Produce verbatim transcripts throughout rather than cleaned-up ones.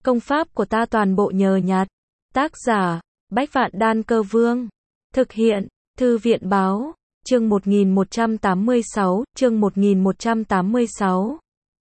Công pháp của ta toàn bộ nhờ nhặt. Tác giả, Bách Vạn Đan Cơ Vương. Thực hiện, Thư viện báo, chương một nghìn một trăm tám mươi sáu, chương một nghìn một trăm tám mươi sáu.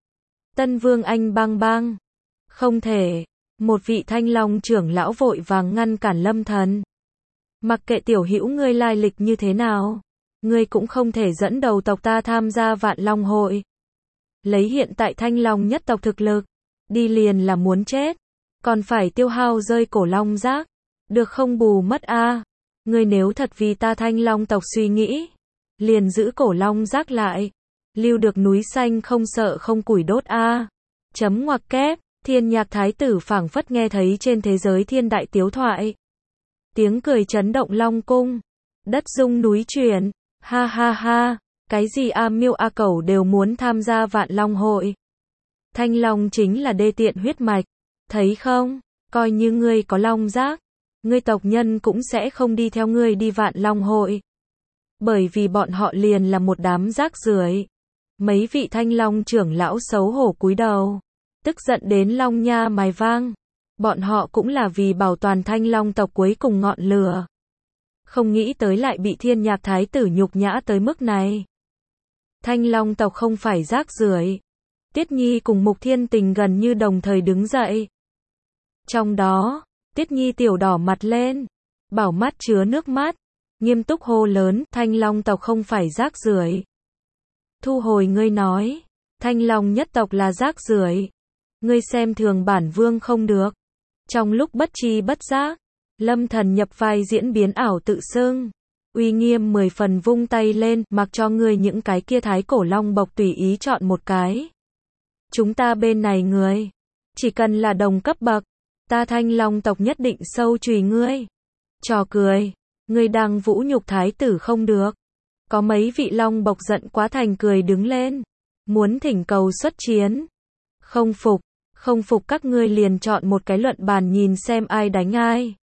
Tân Vương Anh bang bang. Không thể. Một vị Thanh Long trưởng lão vội vàng ngăn cản Lâm Thần. Mặc kệ tiểu hữu ngươi lai lịch như thế nào, ngươi cũng không thể dẫn đầu tộc ta tham gia Vạn Long hội. Lấy hiện tại Thanh Long nhất tộc thực lực, đi liền là muốn chết, còn phải tiêu hao rơi cổ long giác, được không bù mất a. À. Ngươi nếu thật vì ta Thanh Long tộc suy nghĩ, liền giữ cổ long giác lại, lưu được núi xanh không sợ không củi đốt a. À. Chấm ngoặc kép, Thiên Nhạc Thái tử phảng phất nghe thấy trên thế giới thiên đại tiếu thoại. Tiếng cười chấn động Long cung, đất rung núi chuyển, ha ha ha, cái gì A Miêu A Cẩu đều muốn tham gia Vạn Long hội. Thanh Long chính là đê tiện huyết mạch, thấy không, coi như ngươi có long giác, ngươi tộc nhân cũng sẽ không đi theo ngươi đi Vạn Long hội. Bởi vì bọn họ liền là một đám rác rưởi. Mấy vị Thanh Long trưởng lão xấu hổ cúi đầu, tức giận đến long nha mài vang. Bọn họ cũng là vì bảo toàn Thanh Long tộc cuối cùng ngọn lửa. Không nghĩ tới lại bị Thiên Nhạc Thái tử nhục nhã tới mức này. Thanh Long tộc không phải rác rưởi. Tiết Nhi cùng Mục Thiên Tình gần như đồng thời đứng dậy. Trong đó, Tiết Nhi tiểu đỏ mặt lên, bảo mắt chứa nước mắt, nghiêm túc hô lớn, Thanh Long tộc không phải rác rưởi. Thu hồi ngươi nói, Thanh Long nhất tộc là rác rưởi. Ngươi xem thường bản vương không được. Trong lúc bất chi bất giác, Lâm Thần nhập vai diễn biến ảo tự xưng, uy nghiêm mười phần vung tay lên, mặc cho ngươi những cái kia thái cổ long bộc tùy ý chọn một cái. Chúng ta bên này người, chỉ cần là đồng cấp bậc, ta Thanh Long tộc nhất định sâu chùy ngươi. Trò cười, ngươi đang vũ nhục thái tử không được. Có mấy vị long bộc giận quá thành cười đứng lên, muốn thỉnh cầu xuất chiến. Không phục, không phục các ngươi liền chọn một cái luận bàn nhìn xem ai đánh ai.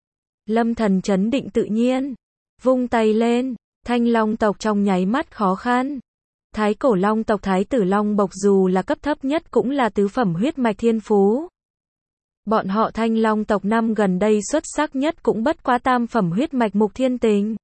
Lâm Thần trấn định tự nhiên, vung tay lên, Thanh Long tộc trong nháy mắt khó khăn. Thái cổ long tộc thái tử long bộc dù là cấp thấp nhất cũng là tứ phẩm huyết mạch thiên phú. Bọn họ Thanh Long tộc năm gần đây xuất sắc nhất cũng bất quá tam phẩm huyết mạch Mục Thiên Tình.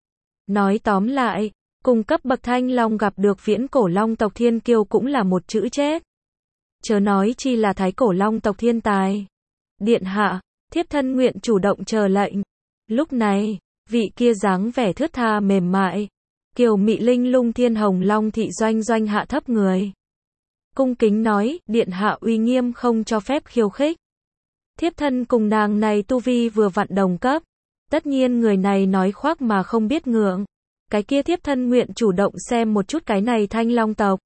Nói tóm lại, cùng cấp bậc Thanh Long gặp được viễn cổ long tộc thiên kiêu cũng là một chữ chết. Chớ nói chi là thái cổ long tộc thiên tài. Điện hạ, thiếp thân nguyện chủ động chờ lệnh. Lúc này, vị kia dáng vẻ thướt tha mềm mại, kiều mị linh lung Thiên Hồng Long thị doanh doanh hạ thấp người. Cung kính nói, điện hạ uy nghiêm không cho phép khiêu khích. Thiếp thân cùng nàng này tu vi vừa vặn đồng cấp. Tất nhiên người này nói khoác mà không biết ngượng. Cái kia thiếp thân nguyện chủ động xem một chút cái này Thanh Long tộc.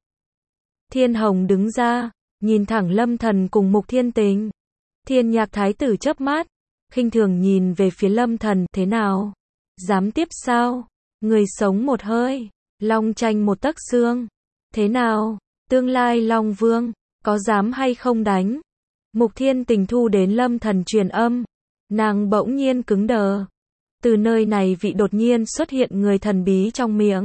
Thiên Hồng đứng ra, nhìn thẳng Lâm Thần cùng Mục Thiên Tình. Thiên Nhạc Thái tử chớp mắt, khinh thường nhìn về phía Lâm Thần, thế nào? Dám tiếp sao? Người sống một hơi, long tranh một tấc xương. Thế nào? Tương lai Long Vương, có dám hay không đánh? Mục Thiên Tình thu đến Lâm Thần truyền âm, nàng bỗng nhiên cứng đờ. Từ nơi này vị đột nhiên xuất hiện người thần bí trong miệng.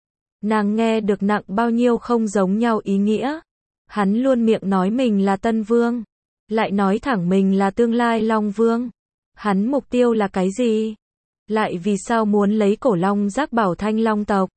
Nàng nghe được nặng bao nhiêu không giống nhau ý nghĩa. Hắn luôn miệng nói mình là Tân Vương, lại nói thẳng mình là tương lai Long Vương. Hắn mục tiêu là cái gì? Lại vì sao muốn lấy cổ long giác bảo Thanh Long tộc?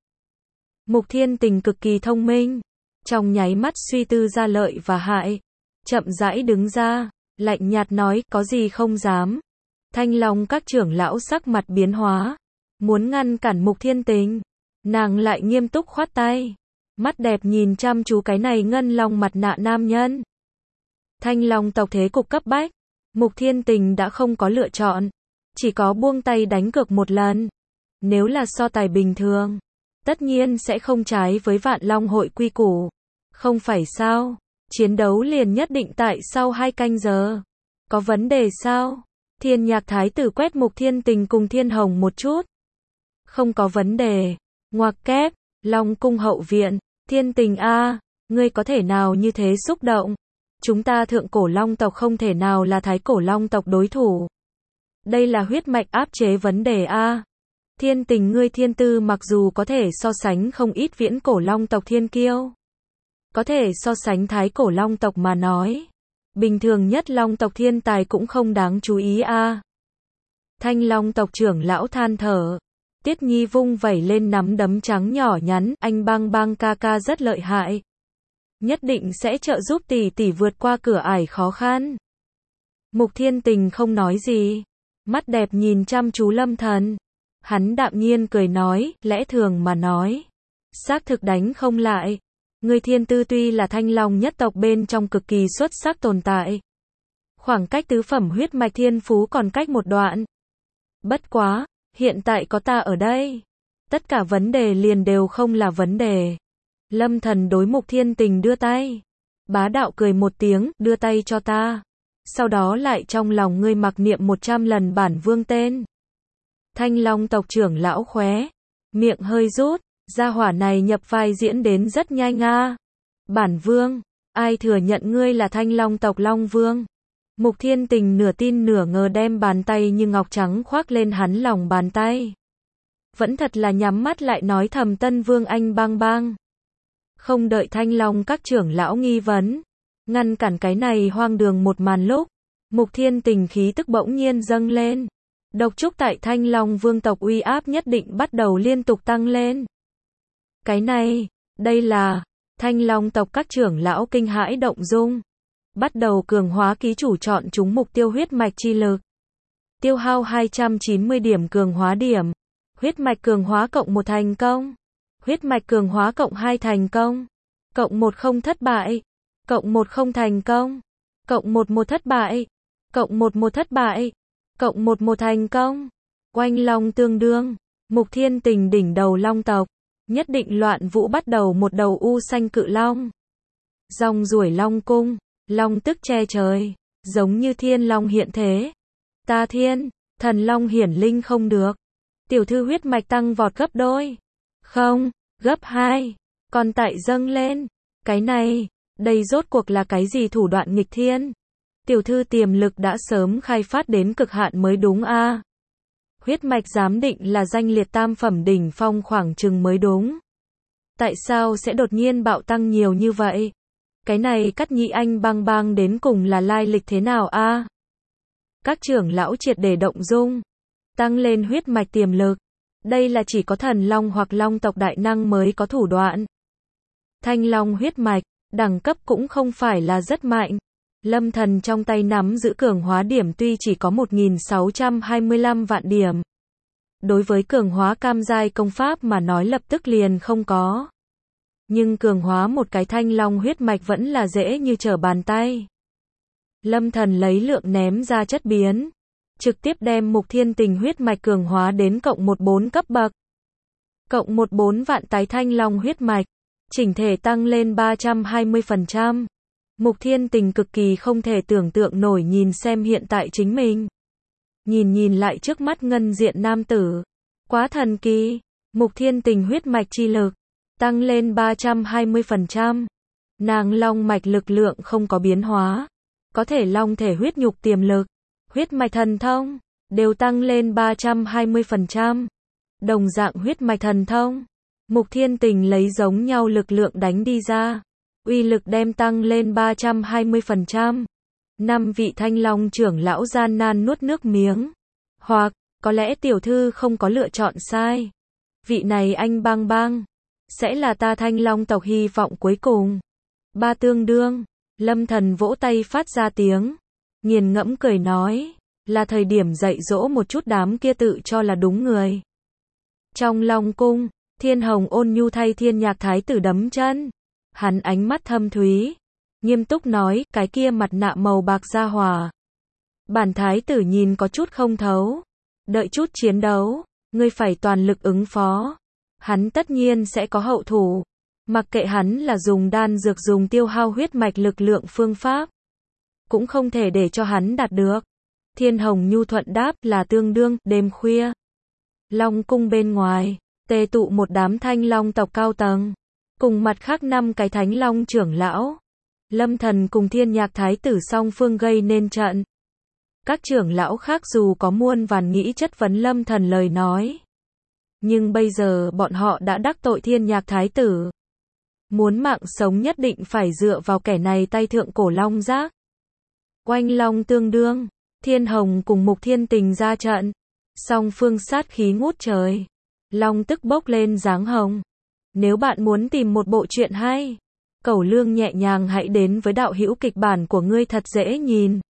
Mục Thiên Tình cực kỳ thông minh, trong nháy mắt suy tư ra lợi và hại, chậm rãi đứng ra, lạnh nhạt nói, có gì không dám. Thanh Long các trưởng lão sắc mặt biến hóa, muốn ngăn cản Mục Thiên Tình, nàng lại nghiêm túc khoát tay, mắt đẹp nhìn chăm chú cái này ngân long mặt nạ nam nhân. Thanh Long tộc thế cục cấp bách, Mục Thiên Tình đã không có lựa chọn, chỉ có buông tay đánh cược một lần. Nếu là so tài bình thường, tất nhiên sẽ không trái với Vạn Long hội quy củ. Không phải sao? Chiến đấu liền nhất định tại sau hai canh giờ. Có vấn đề sao? Thiên Nhạc Thái tử quét Mục Thiên Tình cùng Thiên Hồng một chút. Không có vấn đề. Ngoặc kép, Long cung hậu viện, Thiên Tình a, ngươi có thể nào như thế xúc động? Chúng ta thượng cổ long tộc không thể nào là thái cổ long tộc đối thủ. Đây là huyết mạch áp chế vấn đề a. Thiên Tình ngươi thiên tư mặc dù có thể so sánh không ít viễn cổ long tộc thiên kiêu, có thể so sánh thái cổ long tộc mà nói, Bình thường nhất long tộc thiên tài cũng không đáng chú ý a. Thanh long tộc trưởng lão than thở. Tiết Nhi vung vẩy lên nắm đấm trắng nhỏ nhắn, anh băng băng ca ca rất lợi hại. Nhất định sẽ trợ giúp tỷ tỷ vượt qua cửa ải khó khăn. Mục Thiên Tình không nói gì. Mắt đẹp nhìn chăm chú Lâm Thần. Hắn đạm nhiên cười nói, lẽ thường mà nói. Xác thực đánh không lại. Người thiên tư tuy là thanh long nhất tộc bên trong cực kỳ xuất sắc tồn tại. Khoảng cách tứ phẩm huyết mạch thiên phú còn cách một đoạn. Bất quá, hiện tại có ta ở đây. Tất cả vấn đề liền đều không là vấn đề. Lâm Thần đối Mục Thiên Tình đưa tay. Bá đạo cười một tiếng, đưa tay cho ta. Sau đó lại trong lòng ngươi mặc niệm một trăm lần bản vương tên. Thanh long tộc trưởng lão khóe miệng hơi rút, gia hỏa này nhập vai diễn đến rất nhanh a. Bản vương, ai thừa nhận ngươi là thanh long tộc long vương? Mục Thiên Tình nửa tin nửa ngờ đem bàn tay như ngọc trắng khoác lên hắn lòng bàn tay. Vẫn thật là nhắm mắt lại nói thầm tân vương anh bang bang. Không đợi thanh long các trưởng lão nghi vấn, ngăn cản cái này hoang đường một màn lúc, Mục Thiên Tình khí tức bỗng nhiên dâng lên. Độc trúc tại thanh long vương tộc uy áp nhất định bắt đầu liên tục tăng lên. Cái này, đây là, thanh long tộc các trưởng lão kinh hãi động dung. Bắt đầu cường hóa ký chủ chọn chúng mục tiêu huyết mạch chi lực. Tiêu hao hai trăm chín mươi điểm cường hóa điểm. Huyết mạch cường hóa cộng một thành công. Huyết mạch cường hóa cộng hai thành công. Cộng một không thất bại. Cộng một không thành công. Cộng một một thất bại. Cộng một một thất bại. Cộng một một thành công. Oanh long tương đương. Mục Thiên Tình đỉnh đầu long tộc. Nhất định loạn vũ bắt đầu một đầu u xanh cự long. Rong ruổi long cung. Long tức che trời. Giống như thiên long hiện thế. Ta thiên. Thần long hiển linh không được. Tiểu thư huyết mạch tăng vọt gấp đôi. Không. Gấp hai. Còn tại dâng lên. Cái này. Đây rốt cuộc là cái gì thủ đoạn nghịch thiên? Tiểu thư tiềm lực đã sớm khai phát đến cực hạn mới đúng a. À. Huyết mạch giám định là danh liệt tam phẩm đỉnh phong khoảng chừng mới đúng. Tại sao sẽ đột nhiên bạo tăng nhiều như vậy? Cái này Cắt Nhĩ anh bang bang đến cùng là lai lịch thế nào a? À? Các trưởng lão triệt để động dung. Tăng lên huyết mạch tiềm lực. Đây là chỉ có thần long hoặc long tộc đại năng mới có thủ đoạn. Thanh long huyết mạch, đẳng cấp cũng không phải là rất mạnh. Lâm Thần trong tay nắm giữ cường hóa điểm tuy chỉ có một nghìn sáu trăm hai mươi lăm vạn điểm. Đối với cường hóa cam giai công pháp mà nói lập tức liền không có. Nhưng cường hóa một cái thanh long huyết mạch vẫn là dễ như trở bàn tay. Lâm Thần lấy lượng ném ra chất biến. Trực tiếp đem Mục Thiên Tình huyết mạch cường hóa đến cộng một bốn cấp bậc. Cộng một bốn vạn tái thanh long huyết mạch. Chỉnh thể tăng lên ba trăm hai mươi phần trăm. Mục Thiên Tình cực kỳ không thể tưởng tượng nổi nhìn xem hiện tại chính mình. Nhìn nhìn lại trước mắt ngân diện nam tử. Quá thần kỳ. Mục Thiên Tình huyết mạch chi lực. Tăng lên ba trăm hai mươi phần trăm. Nàng long mạch lực lượng không có biến hóa. Có thể long thể huyết nhục tiềm lực. Huyết mạch thần thông. Đều tăng lên ba trăm hai mươi phần trăm. Đồng dạng huyết mạch thần thông. Mục Thiên Tình lấy giống nhau lực lượng đánh đi ra. Uy lực đem tăng lên ba trăm hai mươi phần trăm. Năm vị thanh long trưởng lão gian nan nuốt nước miếng. Hoặc, có lẽ tiểu thư không có lựa chọn sai. Vị này anh bang bang. Sẽ là ta thanh long tộc hy vọng cuối cùng. Ba tương đương. Lâm Thần vỗ tay phát ra tiếng. Nghiền ngẫm cười nói. Là thời điểm dạy dỗ một chút đám kia tự cho là đúng người. Trong long cung, Thiên Hồng ôn nhu thay Thiên Nhạc thái tử đấm chân. Hắn ánh mắt thâm thúy, nghiêm túc nói, cái kia mặt nạ màu bạc gia hỏa. Bản thái tử nhìn có chút không thấu. Đợi chút chiến đấu, ngươi phải toàn lực ứng phó. Hắn tất nhiên sẽ có hậu thủ. Mặc kệ hắn là dùng đan dược dùng tiêu hao huyết mạch lực lượng phương pháp. Cũng không thể để cho hắn đạt được. Thiên Hồng nhu thuận đáp là tương đương, đêm khuya. Long cung bên ngoài, tề tụ một đám thanh long tộc cao tầng. Cùng mặt khác năm cái thánh long trưởng lão. Lâm Thần cùng Thiên Nhạc thái tử song phương gây nên trận. Các trưởng lão khác dù có muôn vàn nghĩ chất vấn Lâm Thần lời nói. Nhưng bây giờ bọn họ đã đắc tội Thiên Nhạc thái tử. Muốn mạng sống nhất định phải dựa vào kẻ này tay thượng cổ long giác. Oanh long tương đương, Thiên Hồng cùng Mục Thiên Tình ra trận. Song phương sát khí ngút trời. Long tức bốc lên dáng hồng. Nếu bạn muốn tìm một bộ truyện hay, cẩu lương nhẹ nhàng hãy đến với đạo hữu kịch bản của ngươi thật dễ nhìn.